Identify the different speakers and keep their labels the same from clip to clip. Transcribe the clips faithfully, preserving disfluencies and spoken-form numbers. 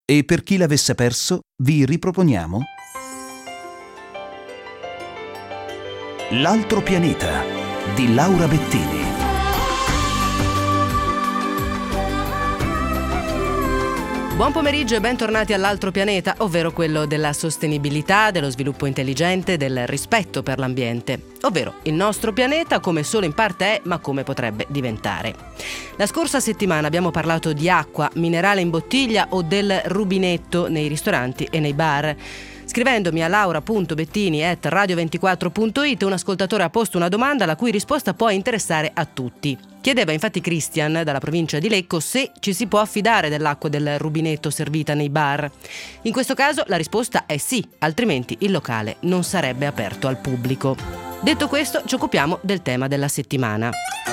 Speaker 1: E per chi l'avesse perso, vi riproponiamo L'altro pianeta di Laura Bettini.
Speaker 2: Buon pomeriggio e bentornati all'altro pianeta, ovvero quello della sostenibilità, dello sviluppo intelligente, del rispetto per l'ambiente, ovvero il nostro pianeta come solo in parte è, ma come potrebbe diventare. La scorsa settimana abbiamo parlato di acqua, minerale in bottiglia o del rubinetto nei ristoranti e nei bar. Scrivendomi a laura punto bettini at radio ventiquattro punto it, un ascoltatore ha posto una domanda la cui risposta può interessare a tutti. Chiedeva infatti Christian, dalla provincia di Lecco, se ci si può affidare dell'acqua del rubinetto servita nei bar. In questo caso la risposta è sì, altrimenti il locale non sarebbe aperto al pubblico. Detto questo, ci occupiamo del tema della settimana.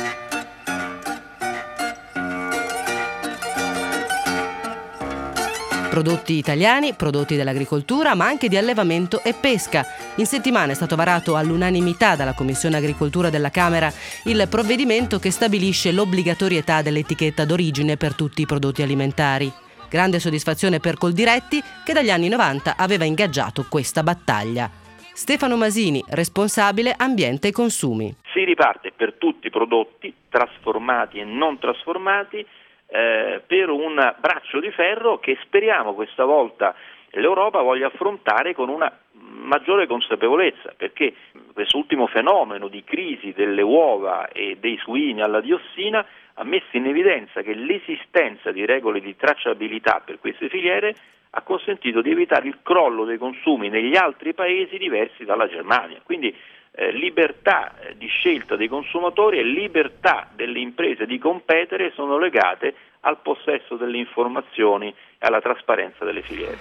Speaker 2: Prodotti italiani, prodotti dell'agricoltura, ma anche di allevamento e pesca. In settimana è stato varato all'unanimità dalla Commissione Agricoltura della Camera il provvedimento che stabilisce l'obbligatorietà dell'etichetta d'origine per tutti i prodotti alimentari. Grande soddisfazione per Coldiretti, che dagli anni novanta aveva ingaggiato questa battaglia. Stefano Masini, responsabile ambiente e consumi.
Speaker 3: Si riparte per tutti i prodotti, trasformati e non trasformati, Eh, per un braccio di ferro che speriamo questa volta l'Europa voglia affrontare con una maggiore consapevolezza, perché quest'ultimo fenomeno di crisi delle uova e dei suini alla diossina ha messo in evidenza che l'esistenza di regole di tracciabilità per queste filiere ha consentito di evitare il crollo dei consumi negli altri paesi diversi dalla Germania. Quindi Eh, libertà eh, di scelta dei consumatori e libertà delle imprese di competere sono legate al possesso delle informazioni e alla trasparenza delle filiere.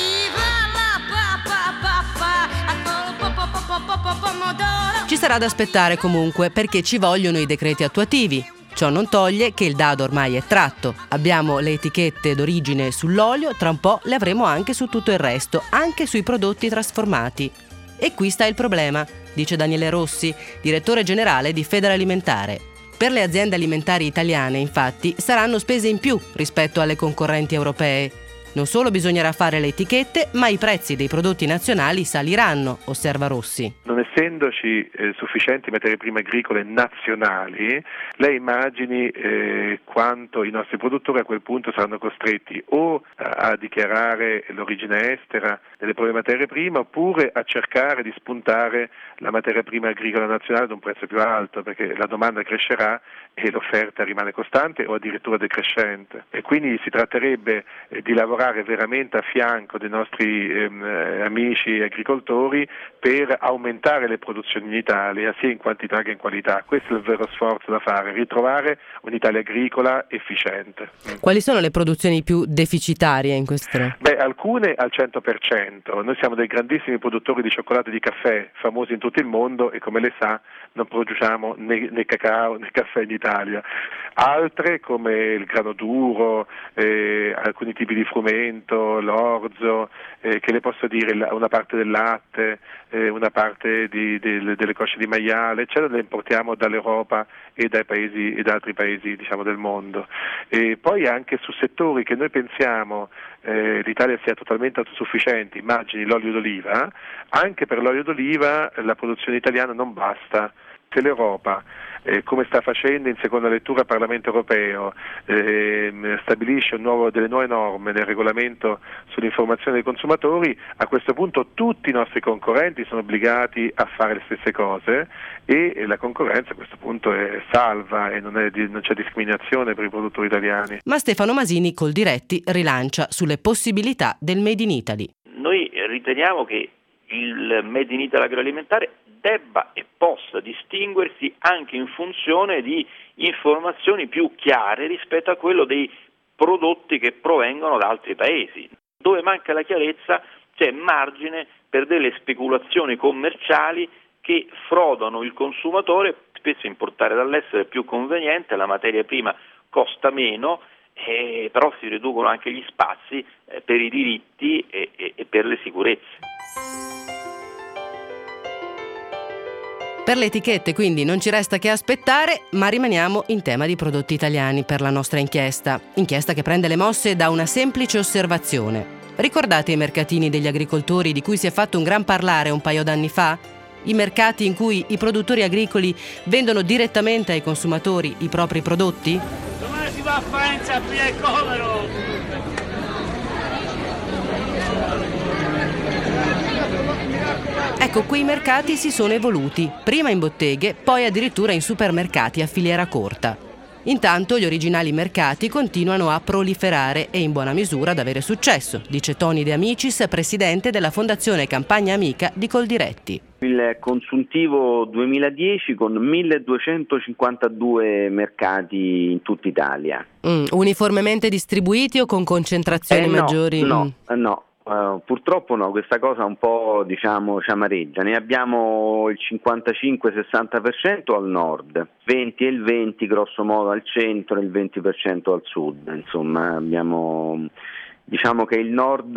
Speaker 2: Ci sarà da aspettare comunque, perché ci vogliono i decreti attuativi. Ciò non toglie che il dado ormai è tratto. Abbiamo le etichette d'origine sull'olio, tra un po' le avremo anche su tutto il resto, anche sui prodotti trasformati. E qui sta il problema, dice Daniele Rossi, direttore generale di Federalimentare. Per le aziende alimentari italiane, infatti, saranno spese in più rispetto alle concorrenti europee. Non solo bisognerà fare le etichette, ma i prezzi dei prodotti nazionali saliranno, osserva Rossi.
Speaker 4: Non essendoci eh, sufficienti materie prime agricole nazionali, lei immagini eh, quanto i nostri produttori a quel punto saranno costretti o a, a dichiarare l'origine estera delle proprie materie prime, oppure a cercare di spuntare la materia prima agricola nazionale ad un prezzo più alto, perché la domanda crescerà e l'offerta rimane costante o addirittura decrescente. E quindi si tratterebbe eh, di lavorare veramente a fianco dei nostri ehm, amici agricoltori per aumentare le produzioni in Italia sia in quantità che in qualità. Questo è il vero sforzo da fare, ritrovare un'Italia agricola efficiente.
Speaker 2: Quali sono le produzioni più deficitarie in queste?
Speaker 4: Beh, alcune al cento per cento. Noi siamo dei grandissimi produttori di cioccolato e di caffè, famosi in tutto il mondo, e come lei sa non produciamo né, né cacao né caffè in Italia. Altre, come il grano duro, eh, alcuni tipi di frumento, l'orzo, eh, che le posso dire, una parte del latte, eh, una parte di, di, delle cosce di maiale, eccetera, le importiamo dall'Europa e dai paesi e da altri paesi, diciamo, del mondo. E poi anche su settori che noi pensiamo eh, l'Italia sia totalmente autosufficiente, immagini l'olio d'oliva, anche per l'olio d'oliva la produzione italiana non basta. Se l'Europa, eh, come sta facendo in seconda lettura al Parlamento europeo, eh, stabilisce un nuovo, delle nuove norme nel regolamento sull'informazione dei consumatori, a questo punto tutti i nostri concorrenti sono obbligati a fare le stesse cose e la concorrenza a questo punto è salva e non, è, non c'è discriminazione per i produttori italiani.
Speaker 2: Ma Stefano Masini, Coldiretti, rilancia sulle possibilità del Made in Italy.
Speaker 3: Noi riteniamo che il Made in Italy agroalimentare debba e possa distinguersi anche in funzione di informazioni più chiare rispetto a quello dei prodotti che provengono da altri paesi. Dove manca la chiarezza c'è margine per delle speculazioni commerciali che frodano il consumatore. Spesso importare dall'estero è più conveniente, la materia prima costa meno, eh, però si riducono anche gli spazi eh, per i diritti e, e, e per le sicurezze.
Speaker 2: Per le etichette quindi non ci resta che aspettare, ma rimaniamo in tema di prodotti italiani per la nostra inchiesta. Inchiesta che prende le mosse da una semplice osservazione. Ricordate i mercatini degli agricoltori di cui si è fatto un gran parlare un paio d'anni fa? I mercati in cui i produttori agricoli vendono direttamente ai consumatori i propri prodotti?
Speaker 5: Domani si va a Faenza a via il Covero!
Speaker 2: Ecco, quei mercati si sono evoluti, prima in botteghe, poi addirittura in supermercati a filiera corta. Intanto gli originali mercati continuano a proliferare e in buona misura ad avere successo, dice Tony De Amicis, presidente della Fondazione Campagna Amica di Coldiretti.
Speaker 6: Il consuntivo duemiladieci con milleduecentocinquantadue mercati in tutta Italia.
Speaker 2: Mm, uniformemente distribuiti o con concentrazioni
Speaker 6: eh no,
Speaker 2: maggiori?
Speaker 6: No,
Speaker 2: mm.
Speaker 6: no. Uh, purtroppo no, questa cosa un po' diciamo ci amareggia. Ne abbiamo il cinquantacinque sessanta per cento al nord, venti e il venti grosso modo al centro e il venti per cento al sud. Insomma, abbiamo diciamo che il nord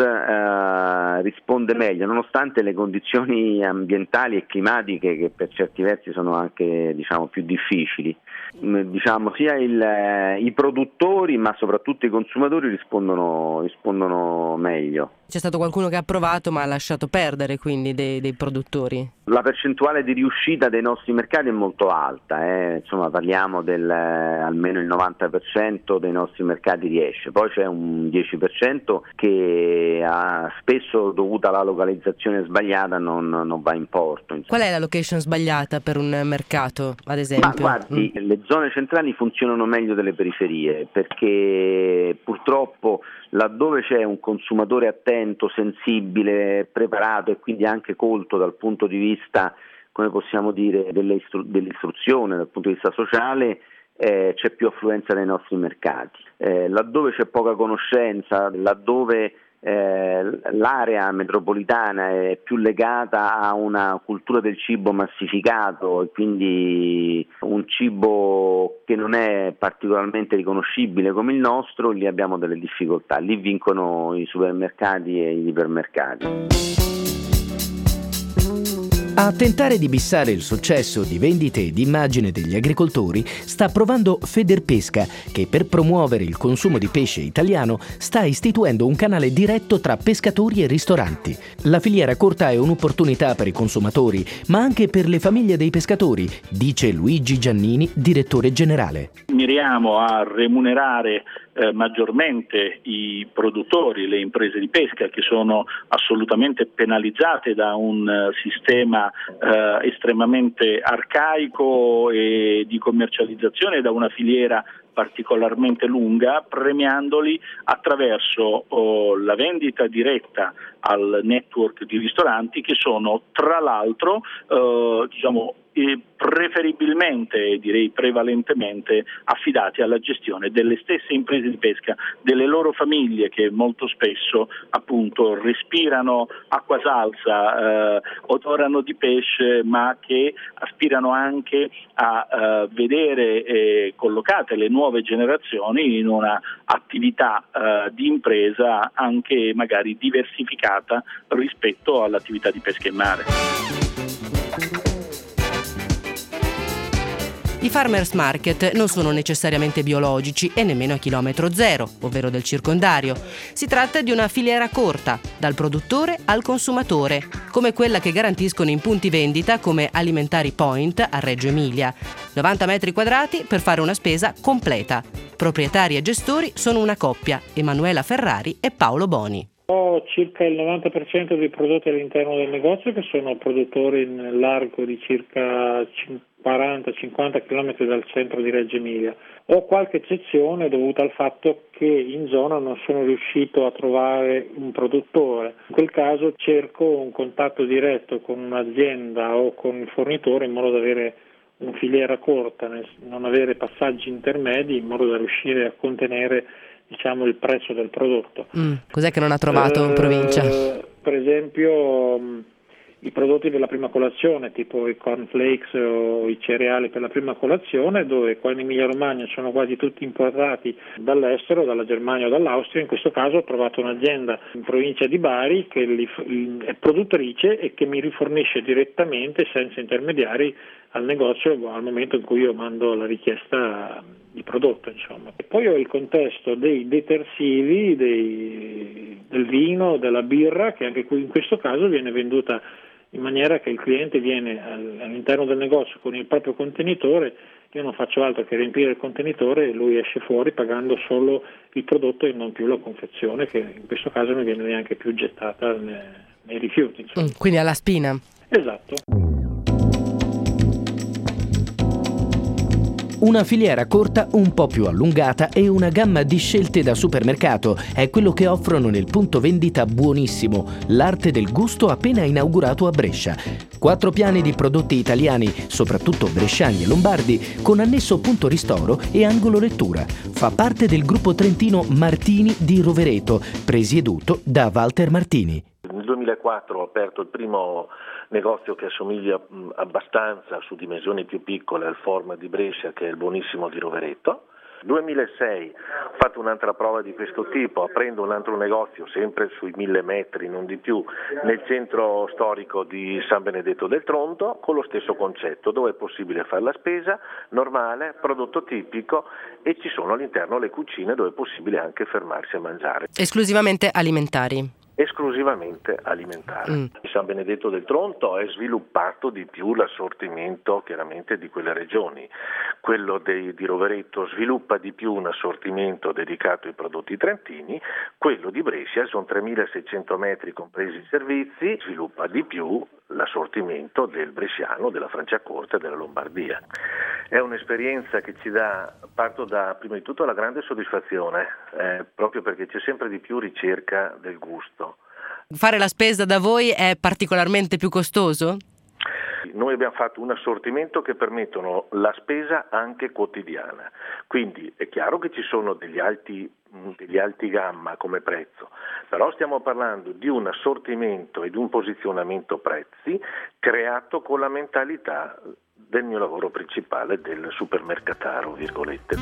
Speaker 6: uh, risponde meglio, nonostante le condizioni ambientali e climatiche che per certi versi sono anche diciamo più difficili. Diciamo sia il, eh, i produttori ma soprattutto i consumatori rispondono, rispondono meglio.
Speaker 2: C'è stato qualcuno che ha provato ma ha lasciato perdere quindi dei, dei produttori?
Speaker 6: La percentuale di riuscita dei nostri mercati è molto alta, eh. Insomma parliamo del eh, almeno il novanta per cento dei nostri mercati riesce, poi c'è un dieci per cento che ha, spesso dovuta alla localizzazione sbagliata non, non va in porto. Insomma.
Speaker 2: Qual è la location sbagliata per un mercato ad esempio?
Speaker 6: Ma guardi, mm. le zone centrali funzionano meglio delle periferie perché purtroppo laddove c'è un consumatore attento, sensibile, preparato e quindi anche colto dal punto di vista, come possiamo dire, dell'istruzione, dal punto di vista sociale, eh, c'è più affluenza nei nostri mercati. Eh, laddove c'è poca conoscenza, laddove eh, l'area metropolitana è più legata a una cultura del cibo massificato e quindi un cibo che non è particolarmente riconoscibile come il nostro, lì abbiamo delle difficoltà, lì vincono i supermercati e gli ipermercati.
Speaker 1: A tentare di bissare il successo di vendite e di immagine degli agricoltori sta provando Federpesca, che per promuovere il consumo di pesce italiano sta istituendo un canale diretto tra pescatori e ristoranti. La filiera corta è un'opportunità per i consumatori, ma anche per le famiglie dei pescatori, dice Luigi Giannini, direttore generale.
Speaker 7: Miriamo a remunerare Eh, maggiormente i produttori, le imprese di pesca che sono assolutamente penalizzate da un uh, sistema uh, estremamente arcaico e di commercializzazione, da una filiera particolarmente lunga, premiandoli attraverso oh, la vendita diretta al network di ristoranti che sono tra l'altro uh, diciamo e preferibilmente, direi prevalentemente, affidati alla gestione delle stesse imprese di pesca, delle loro famiglie che molto spesso appunto respirano acqua salsa, eh, odorano di pesce, ma che aspirano anche a eh, vedere eh, collocate le nuove generazioni in una attività eh, di impresa anche magari diversificata rispetto all'attività di pesca in mare.
Speaker 2: I farmers market non sono necessariamente biologici e nemmeno a chilometro zero, ovvero del circondario. Si tratta di una filiera corta, dal produttore al consumatore, come quella che garantiscono in punti vendita come Alimentari Point a Reggio Emilia. novanta metri quadrati per fare una spesa completa. Proprietari e gestori sono una coppia, Emanuela Ferrari e Paolo Boni.
Speaker 8: Ho circa il novanta per cento dei prodotti all'interno del negozio che sono produttori in largo di circa quaranta cinquanta chilometri dal centro di Reggio Emilia. Ho qualche eccezione dovuta al fatto che in zona non sono riuscito a trovare un produttore. In quel caso cerco un contatto diretto con un'azienda o con il fornitore in modo da avere una filiera corta, non avere passaggi intermedi in modo da riuscire a contenere diciamo il prezzo del prodotto.
Speaker 2: Mm, cos'è che non ha trovato in provincia?
Speaker 8: Eh, per esempio mh, i prodotti per la prima colazione, tipo i cornflakes o i cereali per la prima colazione, dove qua in Emilia Romagna sono quasi tutti importati dall'estero, dalla Germania o dall'Austria. In questo caso ho trovato un'azienda in provincia di Bari che li, è produttrice e che mi rifornisce direttamente senza intermediari al negozio al momento in cui io mando la richiesta di prodotto, insomma. E poi ho il contesto dei detersivi, dei, del vino, della birra, che anche in questo caso viene venduta in maniera che il cliente viene all'interno del negozio con il proprio contenitore. Io non faccio altro che riempire il contenitore e lui esce fuori pagando solo il prodotto e non più la confezione, che in questo caso non viene neanche più gettata nei, nei rifiuti.
Speaker 2: Mm, quindi alla spina.
Speaker 8: Esatto.
Speaker 1: Una filiera corta un po' più allungata e una gamma di scelte da supermercato è quello che offrono nel punto vendita Buonissimo, l'arte del gusto appena inaugurato a Brescia. Quattro piani di prodotti italiani, soprattutto bresciani e lombardi, con annesso punto ristoro e angolo lettura. Fa parte del gruppo trentino Martini di Rovereto, presieduto da Walter Martini.
Speaker 9: Nel duemilaquattro ho aperto il primo negozio che assomiglia mh, abbastanza su dimensioni più piccole al Format di Brescia, che è il Buonissimo di Rovereto. duemilasei ho fatto un'altra prova di questo tipo, aprendo un altro negozio sempre sui mille metri, non di più, nel centro storico di San Benedetto del Tronto, con lo stesso concetto, dove è possibile fare la spesa normale, prodotto tipico, e ci sono all'interno le cucine dove è possibile anche fermarsi a mangiare.
Speaker 2: Esclusivamente alimentari.
Speaker 9: Esclusivamente alimentare. Mm. San Benedetto del Tronto è sviluppato di più l'assortimento chiaramente di quelle regioni. Quello dei, di Rovereto sviluppa di più un assortimento dedicato ai prodotti trentini, quello di Brescia sono tremilaseicento metri compresi i servizi, sviluppa di più l'assortimento del bresciano, della Franciacorta e della Lombardia. È un'esperienza che ci dà, parto da prima di tutto la grande soddisfazione, eh, proprio perché c'è sempre di più ricerca del gusto.
Speaker 2: Fare la spesa da voi è particolarmente più costoso?
Speaker 9: Noi abbiamo fatto un assortimento che permettono la spesa anche quotidiana, quindi è chiaro che ci sono degli alti, degli alti gamma come prezzo, però stiamo parlando di un assortimento e di un posizionamento prezzi creato con la mentalità del mio lavoro principale, del supermercataro, virgolette.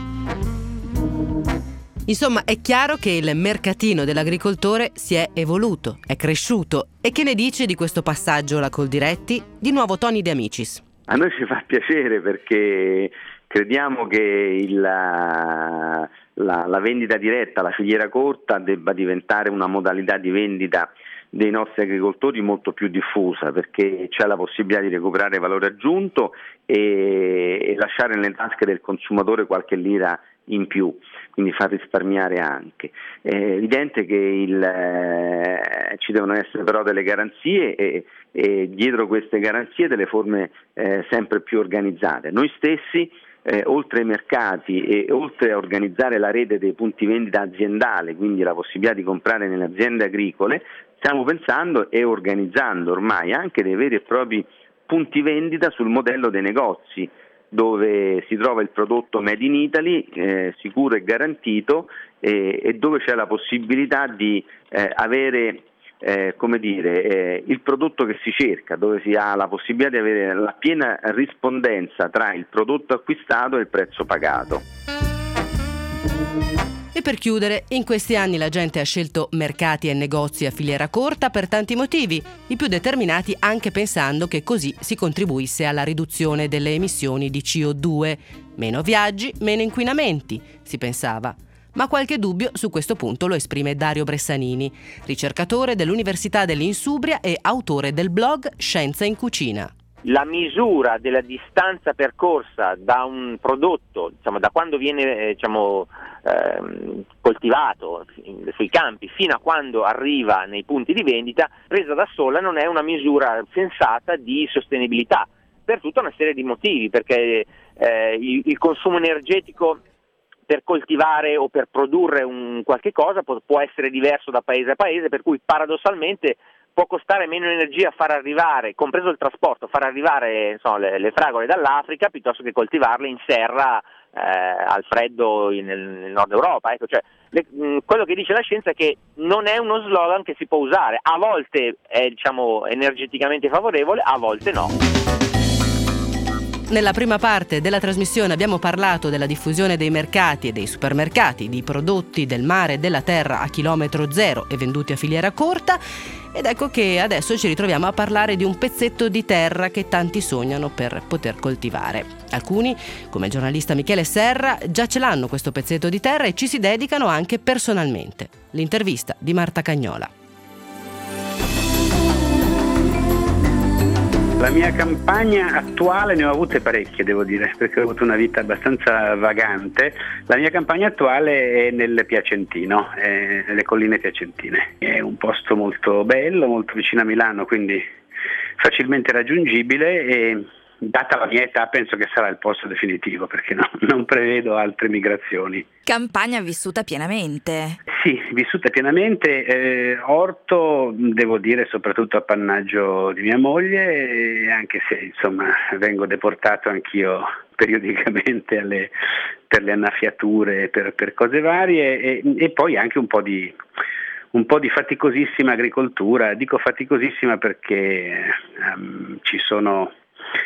Speaker 2: Insomma, è chiaro che il mercatino dell'agricoltore si è evoluto, è cresciuto. E che ne dice di questo passaggio la Coldiretti? Di nuovo Tony De Amicis.
Speaker 6: A noi ci fa piacere perché crediamo che il, la, la, la vendita diretta, la filiera corta debba diventare una modalità di vendita dei nostri agricoltori molto più diffusa, perché c'è la possibilità di recuperare valore aggiunto e, e lasciare nelle tasche del consumatore qualche lira in più, quindi far risparmiare anche. È evidente che il, eh, ci devono essere però delle garanzie e, e dietro queste garanzie delle forme eh, sempre più organizzate. Noi stessi, eh, oltre ai mercati e oltre a organizzare la rete dei punti vendita aziendale, quindi la possibilità di comprare nelle aziende agricole, stiamo pensando e organizzando ormai anche dei veri e propri punti vendita sul modello dei negozi, dove si trova il prodotto made in Italy, eh, sicuro e garantito, eh, e dove c'è la possibilità di eh, avere eh, come dire, eh, il prodotto che si cerca, dove si ha la possibilità di avere la piena rispondenza tra il prodotto acquistato e il prezzo pagato.
Speaker 2: E per chiudere, in questi anni la gente ha scelto mercati e negozi a filiera corta per tanti motivi, i più determinati anche pensando che così si contribuisse alla riduzione delle emissioni di C O due. Meno viaggi, meno inquinamenti, si pensava. Ma qualche dubbio su questo punto lo esprime Dario Bressanini, ricercatore dell'Università dell'Insubria e autore del blog Scienza in Cucina.
Speaker 10: La misura della distanza percorsa da un prodotto, diciamo, da quando viene eh, diciamo, ehm, coltivato sui campi fino a quando arriva nei punti di vendita, presa da sola non è una misura sensata di sostenibilità, per tutta una serie di motivi, perché eh, il, il consumo energetico per coltivare o per produrre un qualche cosa può, può essere diverso da paese a paese, per cui paradossalmente può costare meno energia far arrivare, compreso il trasporto, far arrivare insomma, le, le fragole dall'Africa piuttosto che coltivarle in serra eh, al freddo in, nel, nel nord Europa. Ecco, cioè, le, mh, quello che dice la scienza è che non è uno slogan che si può usare, a volte è diciamo, energeticamente favorevole, a volte no.
Speaker 2: Nella prima parte della trasmissione abbiamo parlato della diffusione dei mercati e dei supermercati di prodotti del mare e della terra a chilometro zero e venduti a filiera corta, ed ecco che adesso ci ritroviamo a parlare di un pezzetto di terra che tanti sognano per poter coltivare. Alcuni, come il giornalista Michele Serra, già ce l'hanno questo pezzetto di terra e ci si dedicano anche personalmente. L'intervista di Marta Cagnola.
Speaker 11: La mia campagna attuale ne ho avute parecchie, devo dire, perché ho avuto una vita abbastanza vagante. La mia campagna attuale è nel Piacentino, è nelle colline piacentine. È un posto molto bello, molto vicino a Milano, quindi facilmente raggiungibile, e data la mia età penso che sarà il posto definitivo, perché no, non prevedo altre migrazioni.
Speaker 12: Campagna vissuta pienamente.
Speaker 11: Sì, vissuta pienamente, eh, orto devo dire soprattutto appannaggio di mia moglie, anche se insomma vengo deportato anch'io periodicamente alle, per le annaffiature, per, per cose varie, e, e poi anche un po' di un po' di faticosissima agricoltura. Dico faticosissima perché um, ci sono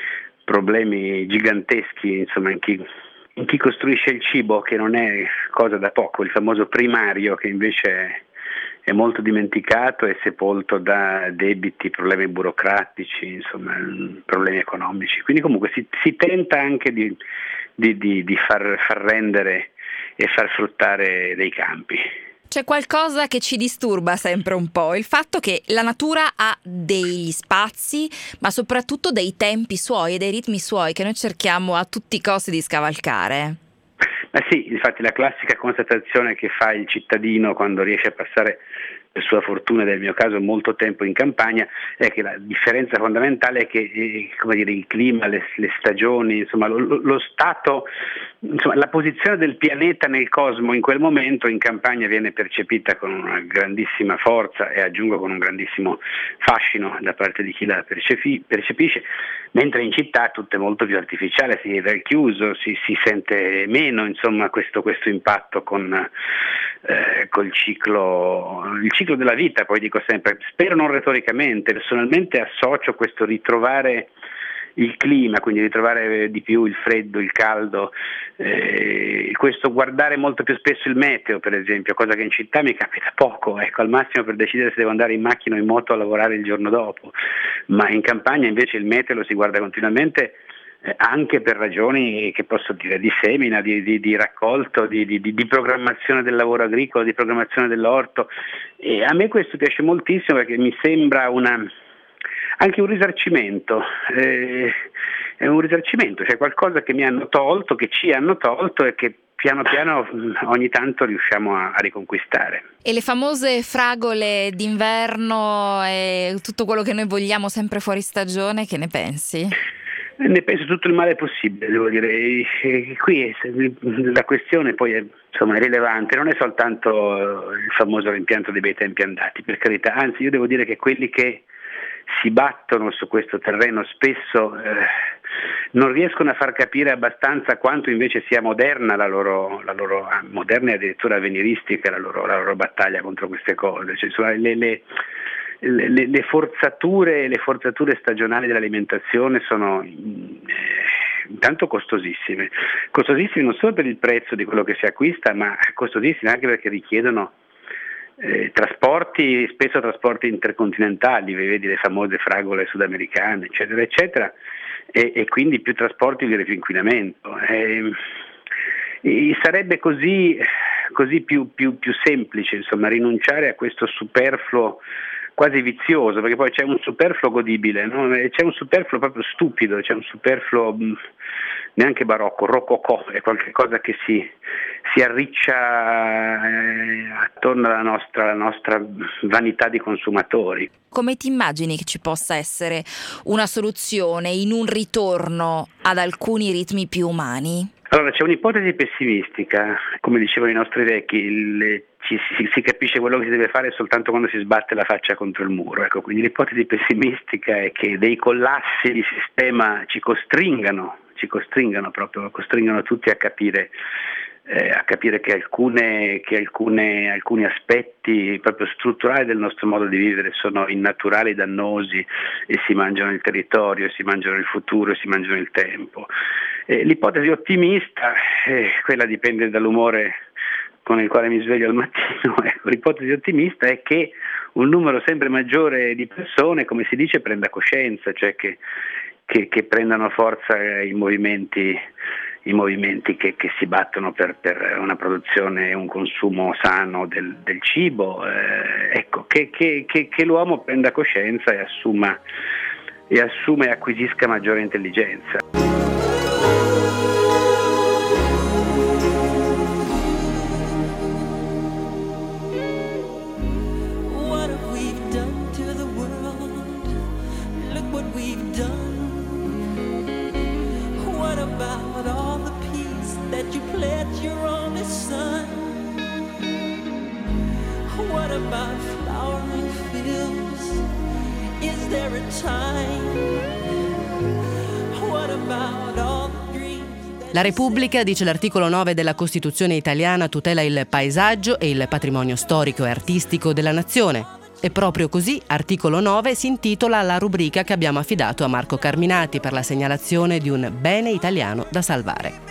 Speaker 11: problemi giganteschi insomma in chi in chi costruisce il cibo, che non è cosa da poco, il famoso primario, che invece è molto dimenticato e sepolto da debiti, problemi burocratici, insomma problemi economici. Quindi comunque si, si tenta anche di, di, di, di far, far rendere e far fruttare dei campi.
Speaker 12: C'è qualcosa che ci disturba sempre un po', il fatto che la natura ha degli spazi, ma soprattutto dei tempi suoi e dei ritmi suoi che noi cerchiamo a tutti i costi di scavalcare.
Speaker 11: Ma sì, infatti la classica constatazione che fa il cittadino quando riesce a passare, per sua fortuna nel mio caso, molto tempo in campagna, è che la differenza fondamentale è che eh, come dire, il clima, le, le stagioni, insomma lo, lo stato, insomma la posizione del pianeta nel cosmo in quel momento in campagna viene percepita con una grandissima forza, e aggiungo con un grandissimo fascino da parte di chi la percepi, percepisce, mentre in città tutto è molto più artificiale, si vive al chiuso, si, si sente meno insomma questo, questo impatto con, eh, col ciclo, il ciclo della vita. Poi dico sempre, spero non retoricamente, personalmente associo questo ritrovare il clima, quindi ritrovare di più il freddo, il caldo, eh, questo guardare molto più spesso il meteo, per esempio, cosa che in città mi capita poco, ecco, al massimo per decidere se devo andare in macchina o in moto a lavorare il giorno dopo, ma in campagna invece il meteo lo si guarda continuamente, eh, anche per ragioni che posso dire di semina, di, di, di raccolto, di, di, di programmazione del lavoro agricolo, di programmazione dell'orto, e a me questo piace moltissimo perché mi sembra una anche un risarcimento, eh, è un risarcimento, cioè qualcosa che mi hanno tolto, che ci hanno tolto e che piano piano ogni tanto riusciamo a, a riconquistare.
Speaker 12: E le famose fragole d'inverno e tutto quello che noi vogliamo sempre fuori stagione, che ne pensi?
Speaker 11: Ne penso tutto il male possibile, devo dire. E, e qui la questione poi è, insomma, è rilevante, non è soltanto il famoso rimpianto dei bei tempi andati, per carità, anzi io devo dire che quelli che si battono su questo terreno spesso eh, non riescono a far capire abbastanza quanto invece sia moderna la loro, la loro moderna e addirittura avveniristica la loro, la loro battaglia contro queste cose. Cioè, insomma, le, le, le, le forzature le forzature stagionali dell'alimentazione sono eh, intanto costosissime, costosissime non solo per il prezzo di quello che si acquista, ma costosissime anche perché richiedono Eh, trasporti, spesso trasporti intercontinentali, vedi le famose fragole sudamericane, eccetera, eccetera, e, e quindi più trasporti vuol dire più inquinamento. Eh, e sarebbe così, così più, più, più semplice, insomma, rinunciare a questo superfluo quasi vizioso, perché poi c'è un superfluo godibile, no? C'è un superfluo proprio stupido, c'è un superfluo mh, neanche barocco, rococò, è qualcosa che si, si arriccia eh, attorno alla nostra, alla nostra vanità di consumatori.
Speaker 12: Come ti immagini che ci possa essere una soluzione in un ritorno ad alcuni ritmi più umani?
Speaker 11: Allora, c'è un'ipotesi pessimistica, come dicevano i nostri vecchi, il, ci, si, si capisce quello che si deve fare soltanto quando si sbatte la faccia contro il muro. Ecco, quindi l'ipotesi pessimistica è che dei collassi di sistema ci costringano, ci costringano proprio, costringano tutti a capire eh, a capire che, alcune, che alcune, alcuni aspetti proprio strutturali del nostro modo di vivere sono innaturali, dannosi e si mangiano il territorio, si mangiano il futuro, si mangiano il tempo. Eh, l'ipotesi ottimista, eh, quella dipende dall'umore con il quale mi sveglio al mattino. Ecco, l'ipotesi ottimista è che un numero sempre maggiore di persone, come si dice, prenda coscienza, cioè che, che, che prendano forza i movimenti, i movimenti che, che si battono per, per una produzione e un consumo sano del, del cibo, eh, ecco, che, che, che, che l'uomo prenda coscienza e assuma e assume e acquisisca maggiore intelligenza.
Speaker 2: La Repubblica, dice l'articolo nove della Costituzione italiana, tutela il paesaggio e il patrimonio storico e artistico della nazione. E proprio così, articolo nove, si intitola la rubrica che abbiamo affidato a Marco Carminati per la segnalazione di un bene italiano da salvare.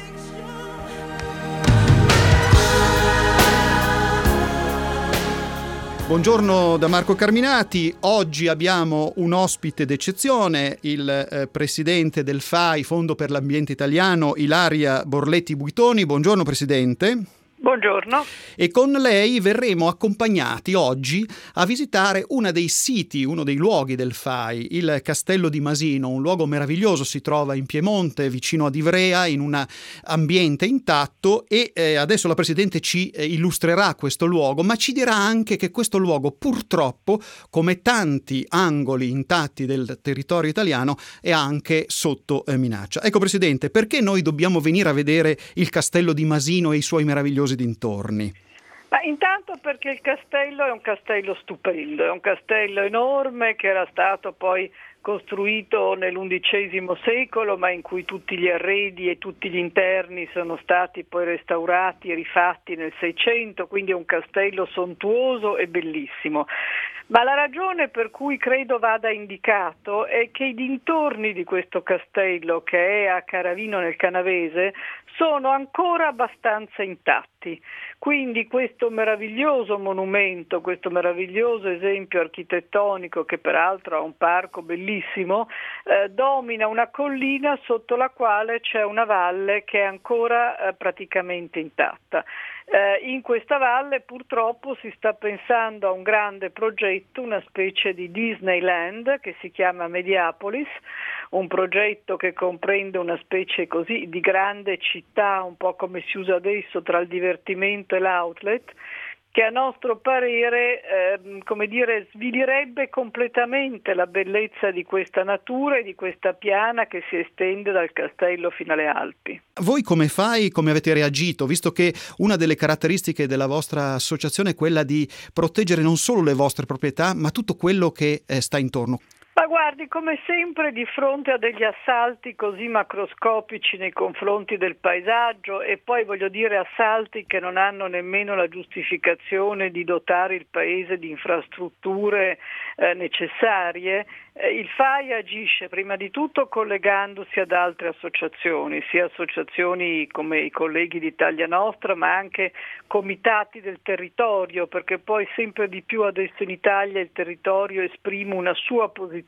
Speaker 13: Buongiorno da Marco Carminati. Oggi abbiamo un ospite d'eccezione, il eh, presidente del F A I, Fondo per l'Ambiente Italiano, Ilaria Borletti Buitoni. Buongiorno Presidente.
Speaker 14: Buongiorno.
Speaker 13: E con lei verremo accompagnati oggi a visitare uno dei siti, uno dei luoghi del F A I, il Castello di Masino, un luogo meraviglioso, si trova in Piemonte, vicino ad Ivrea, in un ambiente intatto, e eh, adesso la Presidente ci eh, illustrerà questo luogo, ma ci dirà anche che questo luogo purtroppo, come tanti angoli intatti del territorio italiano, è anche sotto eh, minaccia. Ecco Presidente, perché noi dobbiamo venire a vedere il Castello di Masino e i suoi meravigliosi dintorni?
Speaker 14: Ma intanto perché il castello è un castello stupendo, è un castello enorme che era stato poi costruito nell'undicesimo secolo, ma in cui tutti gli arredi e tutti gli interni sono stati poi restaurati e rifatti nel Seicento, quindi è un castello sontuoso e bellissimo. Ma la ragione per cui credo vada indicato è che i dintorni di questo castello, che è a Caravino nel Canavese, sono ancora abbastanza intatti. Quindi questo meraviglioso monumento, questo meraviglioso esempio architettonico, che peraltro ha un parco bellissimo, eh, domina una collina sotto la quale c'è una valle che è ancora eh, praticamente intatta. Eh, in questa valle purtroppo si sta pensando a un grande progetto, una specie di Disneyland che si chiama Mediapolis, un progetto che comprende una specie così di grande città, un po' come si usa adesso tra il divertimento e l'outlet, che a nostro parere eh, come dire, svilirebbe completamente la bellezza di questa natura e di questa piana che si estende dal castello fino alle Alpi.
Speaker 13: Voi come F A I, come avete reagito, visto che una delle caratteristiche della vostra associazione è quella di proteggere non solo le vostre proprietà, ma tutto quello che eh, sta intorno?
Speaker 14: Ma guardi, come sempre di fronte a degli assalti così macroscopici nei confronti del paesaggio, e poi voglio dire assalti che non hanno nemmeno la giustificazione di dotare il paese di infrastrutture eh, necessarie, eh, il F A I agisce prima di tutto collegandosi ad altre associazioni, sia associazioni come i colleghi di Italia Nostra, ma anche comitati del territorio, perché poi sempre di più adesso in Italia il territorio esprime una sua posizione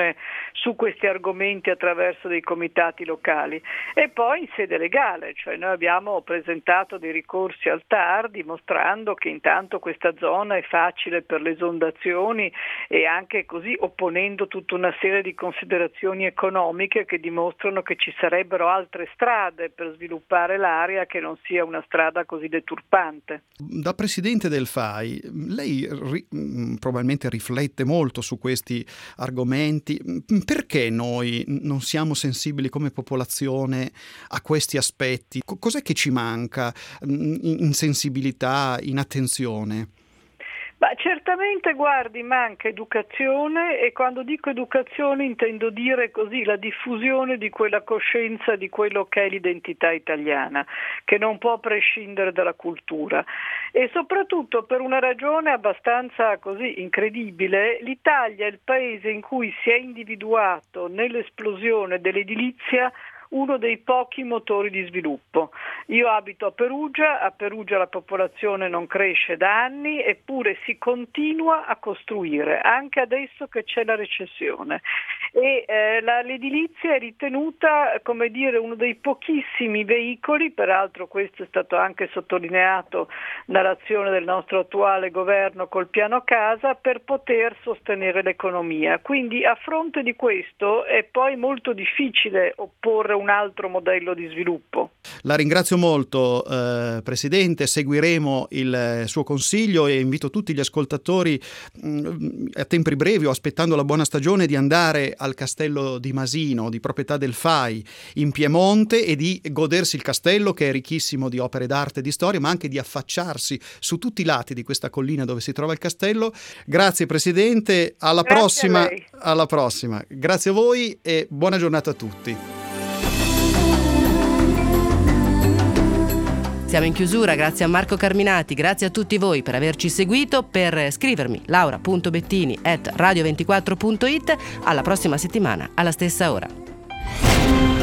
Speaker 14: su questi argomenti attraverso dei comitati locali. E poi in sede legale, cioè noi abbiamo presentato dei ricorsi al T A R dimostrando che intanto questa zona è facile per le esondazioni, e anche così opponendo tutta una serie di considerazioni economiche che dimostrano che ci sarebbero altre strade per sviluppare l'area che non sia una strada così deturpante.
Speaker 13: Da Presidente del F A I, lei ri- probabilmente riflette molto su questi argomenti. Perché noi non siamo sensibili come popolazione a questi aspetti? Cos'è che ci manca in sensibilità, in attenzione?
Speaker 14: Ma certamente, guardi, manca educazione, e quando dico educazione intendo dire così la diffusione di quella coscienza di quello che è l'identità italiana, che non può prescindere dalla cultura, e soprattutto per una ragione abbastanza così incredibile: l'Italia è il paese in cui si è individuato nell'esplosione dell'edilizia uno dei pochi motori di sviluppo. Io abito a Perugia, a Perugia la popolazione non cresce da anni, eppure si continua a costruire, anche adesso che c'è la recessione. E eh, la, l'edilizia è ritenuta, come dire, uno dei pochissimi veicoli, peraltro questo è stato anche sottolineato dall'azione del nostro attuale governo col piano casa, per poter sostenere l'economia. Quindi a fronte di questo è poi molto difficile opporre un altro modello di sviluppo.
Speaker 13: La ringrazio molto, eh, Presidente, seguiremo il suo consiglio e invito tutti gli ascoltatori mh, a tempi brevi o aspettando la buona stagione di andare al Castello di Masino, di proprietà del F A I in Piemonte, e di godersi il castello, che è ricchissimo di opere d'arte e di storia, ma anche di affacciarsi su tutti i lati di questa collina dove si trova il castello. Grazie Presidente, alla
Speaker 14: Grazie
Speaker 13: prossima,
Speaker 14: a lei.
Speaker 13: alla prossima. Grazie a voi e buona giornata a tutti.
Speaker 2: Siamo in chiusura, grazie a Marco Carminati, grazie a tutti voi per averci seguito. Per scrivermi laura punto bettini chiocciola radio ventiquattro punto it. Alla prossima settimana, alla stessa ora.